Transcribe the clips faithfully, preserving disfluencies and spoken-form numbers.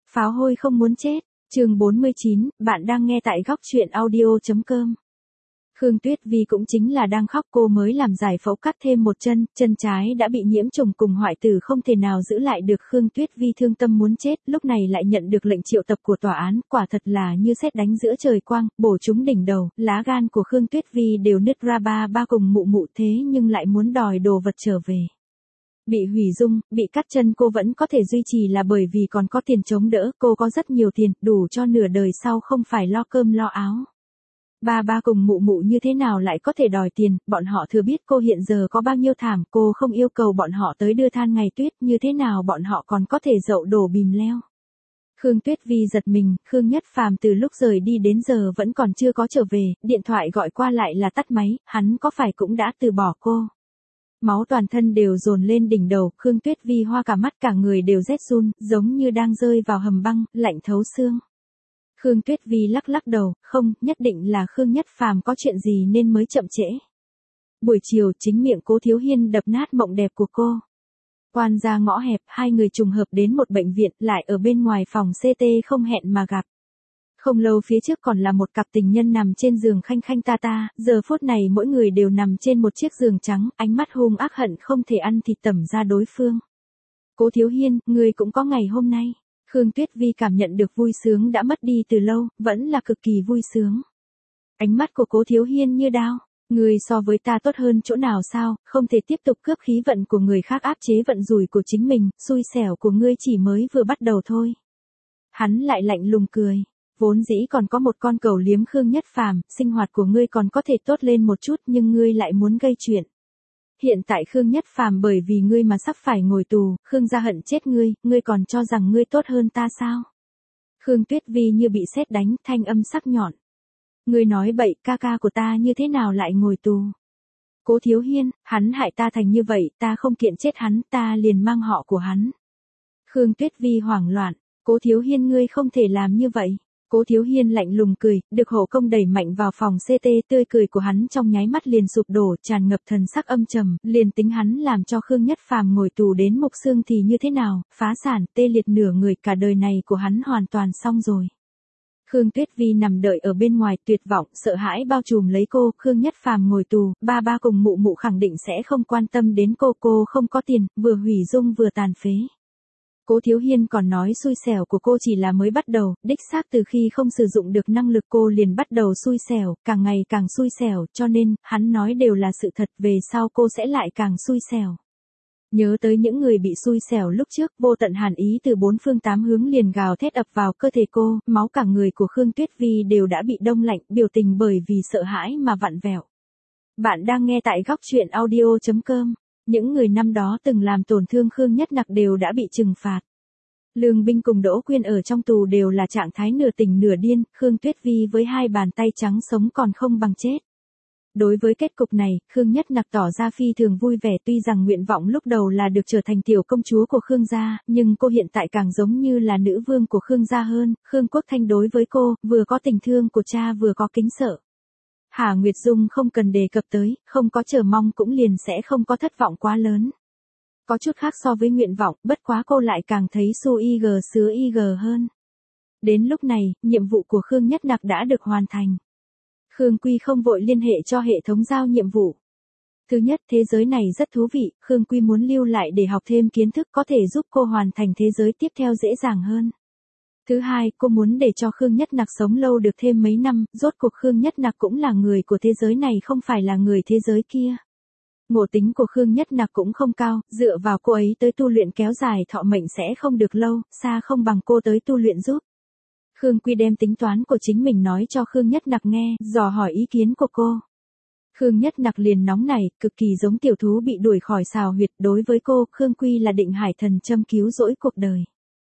Pháo hôi không muốn chết, chương bốn mươi chín, bạn đang nghe tại góc truyện audio.com. Khương Tuyết Vi cũng chính là đang khóc, cô mới làm giải phẫu cắt thêm một chân, chân trái đã bị nhiễm trùng cùng hoại tử không thể nào giữ lại được. Khương Tuyết Vi thương tâm muốn chết, lúc này lại nhận được lệnh triệu tập của tòa án, quả thật là như sét đánh giữa trời quang, bổ trúng đỉnh đầu, lá gan của Khương Tuyết Vi đều nứt ra ba ba cùng mụ mụ thế nhưng lại muốn đòi đồ vật trở về. Bị hủy dung, bị cắt chân cô vẫn có thể duy trì là bởi vì còn có tiền chống đỡ, cô có rất nhiều tiền, đủ cho nửa đời sau không phải lo cơm lo áo. Ba ba cùng mụ mụ như thế nào lại có thể đòi tiền, bọn họ thừa biết cô hiện giờ có bao nhiêu thảm, cô không yêu cầu bọn họ tới đưa than ngày tuyết, như thế nào bọn họ còn có thể dậu đổ bìm leo. Khương Tuyết Vi giật mình, Khương Nhất Phàm từ lúc rời đi đến giờ vẫn còn chưa có trở về, điện thoại gọi qua lại là tắt máy, hắn có phải cũng đã từ bỏ cô. Máu toàn thân đều dồn lên đỉnh đầu, Khương Tuyết Vi hoa cả mắt, cả người đều rét run, giống như đang rơi vào hầm băng, lạnh thấu xương. Khương Tuyết Vi lắc lắc đầu, không, nhất định là Khương Nhất Phàm có chuyện gì nên mới chậm trễ. Buổi chiều, chính miệng Cố Thiếu Hiên đập nát mộng đẹp của cô. Quan ra ngõ hẹp, hai người trùng hợp đến một bệnh viện, lại ở bên ngoài phòng xê tê không hẹn mà gặp. Không lâu phía trước còn là một cặp tình nhân nằm trên giường khanh khanh ta ta, giờ phút này mỗi người đều nằm trên một chiếc giường trắng, ánh mắt hung ác hận không thể ăn thịt tẩm ra đối phương. Cố Thiếu Hiên, ngươi cũng có ngày hôm nay. Khương Tuyết Vi cảm nhận được vui sướng đã mất đi từ lâu, vẫn là cực kỳ vui sướng. Ánh mắt của Cố Thiếu Hiên như đao, ngươi so với ta tốt hơn chỗ nào sao, không thể tiếp tục cướp khí vận của người khác áp chế vận rủi của chính mình, xui xẻo của ngươi chỉ mới vừa bắt đầu thôi. Hắn lại lạnh lùng cười. Vốn dĩ còn có một con cẩu liếm Khương Nhất Phàm, sinh hoạt của ngươi còn có thể tốt lên một chút nhưng ngươi lại muốn gây chuyện. Hiện tại Khương Nhất Phàm bởi vì ngươi mà sắp phải ngồi tù, Khương gia hận chết ngươi, ngươi còn cho rằng ngươi tốt hơn ta sao? Khương Tuyết Vi như bị sét đánh, thanh âm sắc nhọn. Ngươi nói bậy, ca ca của ta như thế nào lại ngồi tù? Cố Thiếu Hiên, hắn hại ta thành như vậy, ta không kiện chết hắn, ta liền mang họ của hắn. Khương Tuyết Vi hoảng loạn, Cố Thiếu Hiên ngươi không thể làm như vậy. Cố Thiếu Hiên lạnh lùng cười, được hộ công đẩy mạnh vào phòng xê tê, tươi cười của hắn trong nháy mắt liền sụp đổ, tràn ngập thần sắc âm trầm, liền tính hắn làm cho Khương Nhất Phàm ngồi tù đến mục xương thì như thế nào, phá sản, tê liệt nửa người, cả đời này của hắn hoàn toàn xong rồi. Khương Tuyết Vi nằm đợi ở bên ngoài, tuyệt vọng, sợ hãi bao trùm lấy cô, Khương Nhất Phàm ngồi tù, ba ba cùng mụ mụ khẳng định sẽ không quan tâm đến cô, cô không có tiền, vừa hủy dung vừa tàn phế. Cố Thiếu Hiên còn nói xui xẻo của cô chỉ là mới bắt đầu, đích xác từ khi không sử dụng được năng lực cô liền bắt đầu xui xẻo, càng ngày càng xui xẻo, cho nên, hắn nói đều là sự thật, về sau cô sẽ lại càng xui xẻo. Nhớ tới những người bị xui xẻo lúc trước, vô tận hàn ý từ bốn phương tám hướng liền gào thét ập vào cơ thể cô, máu cả người của Khương Tuyết Vi đều đã bị đông lạnh, biểu tình bởi vì sợ hãi mà vặn vẹo. Bạn đang nghe tại góc truyện audio.com. Những người năm đó từng làm tổn thương Khương Nhất Nặc đều đã bị trừng phạt. Lương Binh cùng Đỗ Quyên ở trong tù đều là trạng thái nửa tỉnh nửa điên, Khương Tuyết Vi với hai bàn tay trắng sống còn không bằng chết. Đối với kết cục này, Khương Nhất Nặc tỏ ra phi thường vui vẻ, tuy rằng nguyện vọng lúc đầu là được trở thành tiểu công chúa của Khương gia, nhưng cô hiện tại càng giống như là nữ vương của Khương gia hơn, Khương Quốc Thanh đối với cô, vừa có tình thương của cha vừa có kính sợ. Hà Nguyệt Dung không cần đề cập tới, không có chờ mong cũng liền sẽ không có thất vọng quá lớn. Có chút khác so với nguyện vọng, bất quá cô lại càng thấy su ig sứa ig hơn. Đến lúc này, nhiệm vụ của Khương Nhất Nặc đã được hoàn thành. Khương Quy không vội liên hệ cho hệ thống giao nhiệm vụ. Thứ nhất, thế giới này rất thú vị, Khương Quy muốn lưu lại để học thêm kiến thức có thể giúp cô hoàn thành thế giới tiếp theo dễ dàng hơn. Thứ hai, cô muốn để cho Khương Nhất Nặc sống lâu được thêm mấy năm, rốt cuộc Khương Nhất Nặc cũng là người của thế giới này không phải là người thế giới kia. Ngộ tính của Khương Nhất Nặc cũng không cao, dựa vào cô ấy tới tu luyện kéo dài thọ mệnh sẽ không được lâu, xa không bằng cô tới tu luyện giúp. Khương Quy đem tính toán của chính mình nói cho Khương Nhất Nặc nghe, dò hỏi ý kiến của cô. Khương Nhất Nặc liền nóng nảy, cực kỳ giống tiểu thú bị đuổi khỏi xào huyệt, đối với cô, Khương Quy là định hải thần châm cứu rỗi cuộc đời.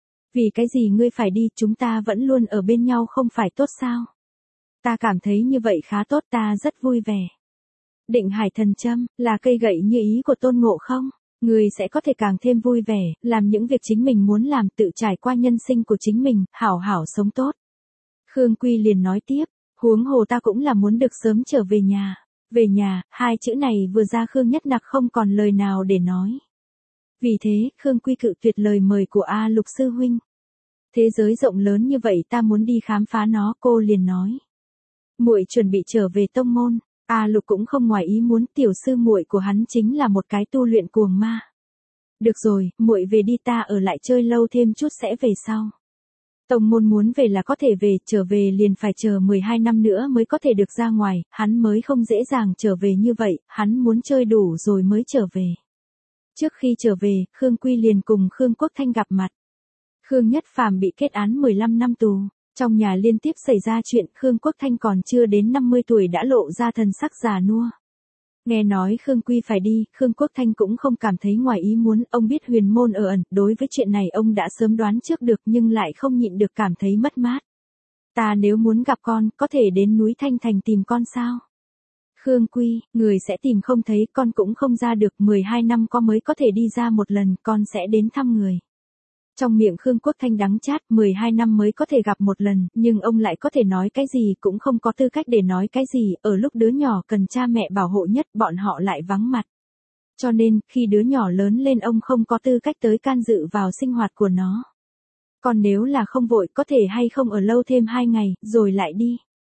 Vì cái gì ngươi phải đi, chúng ta vẫn luôn ở bên nhau không phải tốt sao? Ta cảm thấy như vậy khá tốt, ta rất vui vẻ. Định hải thần châm, là cây gậy như ý của Tôn Ngộ Không. Ngươi sẽ có thể càng thêm vui vẻ, làm những việc chính mình muốn làm, tự trải qua nhân sinh của chính mình, hảo hảo sống tốt. Khương Quy liền nói tiếp, huống hồ ta cũng là muốn được sớm trở về nhà. Về nhà, hai chữ này vừa ra Khương Nhất Nặc không còn lời nào để nói. Vì thế, Khương Quy cự tuyệt lời mời của A Lục sư huynh. Thế giới rộng lớn như vậy ta muốn đi khám phá nó, cô liền nói. Muội chuẩn bị trở về tông môn. A Lục cũng không ngoài ý muốn, tiểu sư muội của hắn chính là một cái tu luyện cuồng ma. Được rồi, muội về đi, ta ở lại chơi lâu thêm chút sẽ về sau. Tông môn muốn về là có thể về, trở về liền phải chờ mười hai năm nữa mới có thể được ra ngoài, hắn mới không dễ dàng trở về như vậy, hắn muốn chơi đủ rồi mới trở về. Trước khi trở về, Khương Quy liền cùng Khương Quốc Thanh gặp mặt. Khương Nhất Phàm bị kết án mười lăm năm tù, trong nhà liên tiếp xảy ra chuyện, Khương Quốc Thanh còn chưa đến năm mươi tuổi đã lộ ra thần sắc già nua. Nghe nói Khương Quy phải đi, Khương Quốc Thanh cũng không cảm thấy ngoài ý muốn, ông biết huyền môn ở ẩn, đối với chuyện này ông đã sớm đoán trước được nhưng lại không nhịn được cảm thấy mất mát. Ta nếu muốn gặp con, có thể đến núi Thanh Thành tìm con sao? Khương Quy, người sẽ tìm không thấy, con cũng không ra được, mười hai năm con mới có thể đi ra một lần, con sẽ đến thăm người. Trong miệng Khương Quốc Thanh đắng chát, mười hai năm mới có thể gặp một lần, nhưng ông lại có thể nói cái gì cũng không có tư cách để nói cái gì, ở lúc đứa nhỏ cần cha mẹ bảo hộ nhất bọn họ lại vắng mặt. Cho nên, khi đứa nhỏ lớn lên ông không có tư cách tới can dự vào sinh hoạt của nó. Còn nếu là không vội có thể hay không ở lâu thêm hai ngày, rồi lại đi.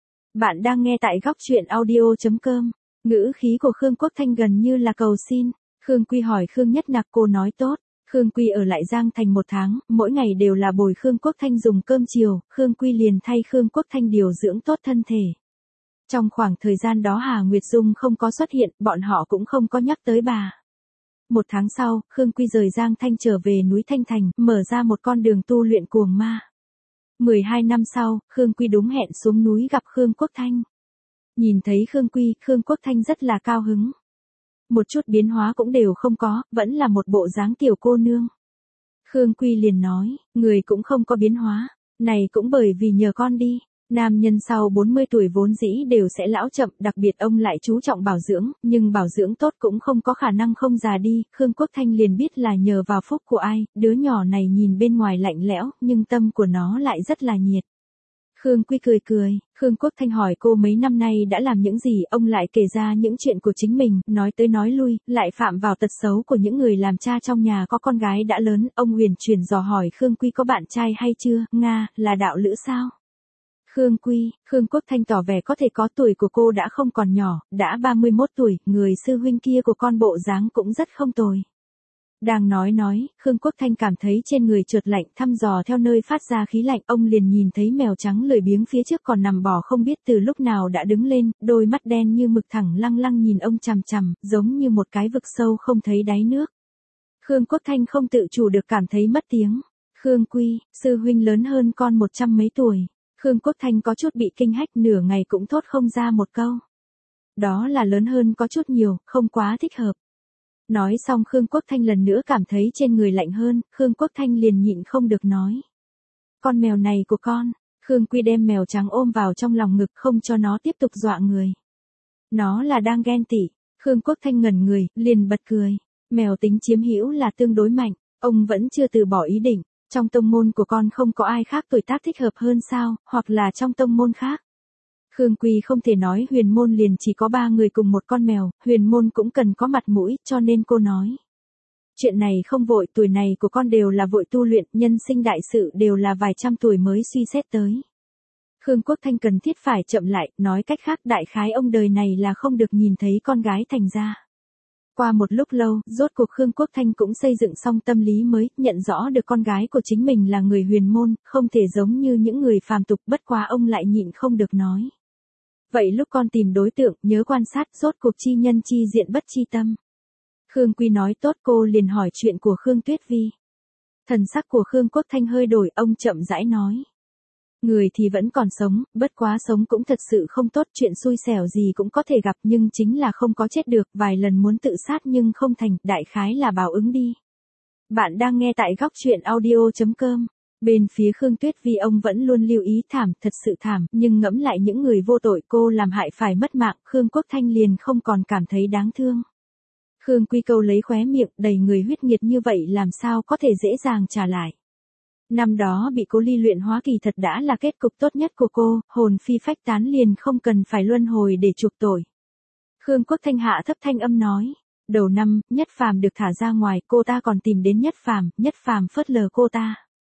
Bạn đang nghe tại góc truyện audio chấm com, ngữ khí của Khương Quốc Thanh gần như là cầu xin. Khương Quy hỏi Khương Nhất Nặc, cô nói tốt. Khương Quy ở lại Giang Thành một tháng, mỗi ngày đều là bồi Khương Quốc Thanh dùng cơm chiều, Khương Quy liền thay Khương Quốc Thanh điều dưỡng tốt thân thể. Trong khoảng thời gian đó Hà Nguyệt Dung không có xuất hiện, bọn họ cũng không có nhắc tới bà. Một tháng sau, Khương Quy rời Giang Thanh trở về núi Thanh Thành, mở ra một con đường tu luyện cuồng ma. mười hai năm sau, Khương Quy đúng hẹn xuống núi gặp Khương Quốc Thanh. Nhìn thấy Khương Quy, Khương Quốc Thanh rất là cao hứng. Một chút biến hóa cũng đều không có, vẫn là một bộ dáng tiểu cô nương. Khương Quy liền nói, người cũng không có biến hóa, này cũng bởi vì nhờ con đi. Nam nhân sau bốn mươi tuổi vốn dĩ đều sẽ lão chậm, đặc biệt ông lại chú trọng bảo dưỡng, nhưng bảo dưỡng tốt cũng không có khả năng không già đi. Khương Quốc Thanh liền biết là nhờ vào phúc của ai, đứa nhỏ này nhìn bên ngoài lạnh lẽo, nhưng tâm của nó lại rất là nhiệt. Khương Quy cười cười, Khương Quốc Thanh hỏi cô mấy năm nay đã làm những gì, ông lại kể ra những chuyện của chính mình, nói tới nói lui, lại phạm vào tật xấu của những người làm cha trong nhà có con gái đã lớn, ông huyền truyền dò hỏi Khương Quy có bạn trai hay chưa, Nga, là đạo lữ sao? Khương Quy, Khương Quốc Thanh tỏ vẻ có thể có, tuổi của cô đã không còn nhỏ, đã ba mươi mốt tuổi, người sư huynh kia của con bộ dáng cũng rất không tồi. Đang nói nói, Khương Quốc Thanh cảm thấy trên người trượt lạnh, thăm dò theo nơi phát ra khí lạnh, ông liền nhìn thấy mèo trắng lười biếng phía trước còn nằm bò không biết từ lúc nào đã đứng lên, đôi mắt đen như mực thẳng lăng lăng nhìn ông chằm chằm, giống như một cái vực sâu không thấy đáy nước. Khương Quốc Thanh không tự chủ được cảm thấy mất tiếng. Khương Quy, sư huynh lớn hơn con một trăm mấy tuổi. Khương Quốc Thanh có chút bị kinh hách, nửa ngày cũng thốt không ra một câu. Đó là lớn hơn có chút nhiều, không quá thích hợp. Nói xong Khương Quốc Thanh lần nữa cảm thấy trên người lạnh hơn, Khương Quốc Thanh liền nhịn không được nói. Con mèo này của con, Khương Quy đem mèo trắng ôm vào trong lòng ngực không cho nó tiếp tục dọa người. Nó là đang ghen tị, Khương Quốc Thanh ngẩn người, liền bật cười. Mèo tính chiếm hữu là tương đối mạnh, ông vẫn chưa từ bỏ ý định. Trong tông môn của con không có ai khác tuổi tác thích hợp hơn sao, hoặc là trong tông môn khác. Khương Quy không thể nói huyền môn liền chỉ có ba người cùng một con mèo, huyền môn cũng cần có mặt mũi, cho nên cô nói. Chuyện này không vội, tuổi này của con đều là vội tu luyện, nhân sinh đại sự đều là vài trăm tuổi mới suy xét tới. Khương Quốc Thanh cần thiết phải chậm lại, nói cách khác đại khái ông đời này là không được nhìn thấy con gái thành ra. Qua một lúc lâu, rốt cuộc Khương Quốc Thanh cũng xây dựng xong tâm lý mới, nhận rõ được con gái của chính mình là người huyền môn, không thể giống như những người phàm tục, bất quá ông lại nhịn không được nói. Vậy lúc con tìm đối tượng, nhớ quan sát, rốt cuộc chi nhân chi diện bất chi tâm. Khương Quy nói tốt, cô liền hỏi chuyện của Khương Tuyết Vi. Thần sắc của Khương Quốc Thanh hơi đổi, ông chậm rãi nói. Người thì vẫn còn sống, bất quá sống cũng thật sự không tốt, chuyện xui xẻo gì cũng có thể gặp nhưng chính là không có chết được, vài lần muốn tự sát nhưng không thành, đại khái là báo ứng đi. Bạn đang nghe tại góc truyện audio chấm com. Bên phía Khương Tuyết Vi ông vẫn luôn lưu ý, thảm, thật sự thảm, nhưng ngẫm lại những người vô tội cô làm hại phải mất mạng, Khương Quốc Thanh liền không còn cảm thấy đáng thương. Khương Quy câu lấy khóe miệng, đầy người huyết nghiệt như vậy làm sao có thể dễ dàng trả lại. Năm đó bị cô Ly luyện hóa kỳ thật đã là kết cục tốt nhất của cô, hồn phi phách tán liền không cần phải luân hồi để chuộc tội. Khương Quốc Thanh hạ thấp thanh âm nói, đầu năm, Nhất Phàm được thả ra ngoài, cô ta còn tìm đến Nhất Phàm, Nhất Phàm phớt lờ cô ta.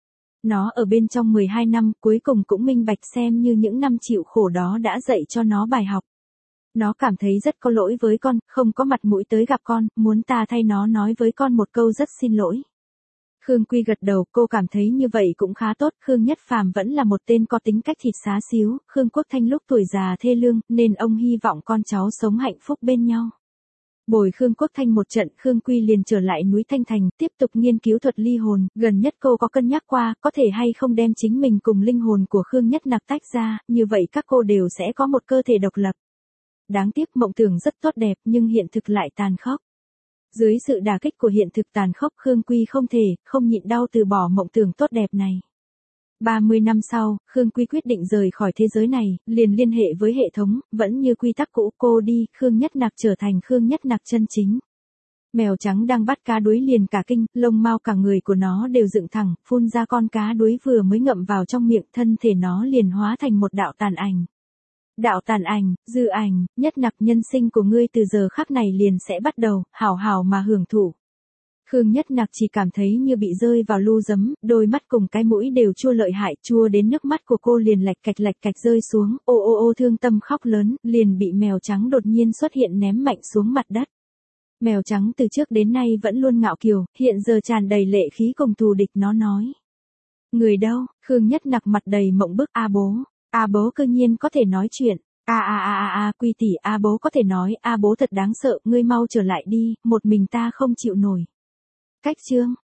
Nó ở bên trong mười hai năm, cuối cùng cũng minh bạch xem như những năm chịu khổ đó đã dạy cho nó bài học. Nó cảm thấy rất có lỗi với con, không có mặt mũi tới gặp con, muốn ta thay nó nói với con một câu rất xin lỗi. Khương Quy gật đầu, cô cảm thấy như vậy cũng khá tốt, Khương Nhất Phàm vẫn là một tên có tính cách thịt xá xíu, Khương Quốc Thanh lúc tuổi già thê lương, nên ông hy vọng con cháu sống hạnh phúc bên nhau. Bồi Khương Quốc Thanh một trận, Khương Quy liền trở lại núi Thanh Thành, tiếp tục nghiên cứu thuật ly hồn, gần nhất cô có cân nhắc qua, có thể hay không đem chính mình cùng linh hồn của Khương Nhất Nặc tách ra, như vậy các cô đều sẽ có một cơ thể độc lập. Đáng tiếc mộng tưởng rất tốt đẹp nhưng hiện thực lại tàn khốc. Dưới sự đả kích của hiện thực tàn khốc, Khương Quy không thể, không nhịn đau từ bỏ mộng tưởng tốt đẹp này. ba mươi năm sau, Khương Quy quyết định rời khỏi thế giới này, liền liên hệ với hệ thống, vẫn như quy tắc cũ, cô đi, Khương Nhất Nặc trở thành Khương Nhất Nặc chân chính. Mèo trắng đang bắt cá đuối liền cả kinh, lông mao cả người của nó đều dựng thẳng, phun ra con cá đuối vừa mới ngậm vào trong miệng, thân thể nó liền hóa thành một đạo tàn ảnh. Đạo tàn ảnh, dư ảnh, Nhất Nặc nhân sinh của ngươi từ giờ khắc này liền sẽ bắt đầu, hảo hảo mà hưởng thụ. Khương Nhất Nặc chỉ cảm thấy như bị rơi vào lu giấm, đôi mắt cùng cái mũi đều chua lợi hại, chua đến nước mắt của cô liền lạch cạch lạch cạch rơi xuống, ô ô ô thương tâm khóc lớn, liền bị mèo trắng đột nhiên xuất hiện ném mạnh xuống mặt đất. Mèo trắng từ trước đến nay vẫn luôn ngạo kiều, hiện giờ tràn đầy lệ khí cùng thù địch, nó nói. Người đâu? Khương Nhất Nặc mặt đầy mộng bức, a bố, a bố cơ nhiên có thể nói chuyện. A a a a a Quy tỷ, a bố có thể nói, a bố thật đáng sợ, ngươi mau trở lại đi, một mình ta không chịu nổi. Cách chương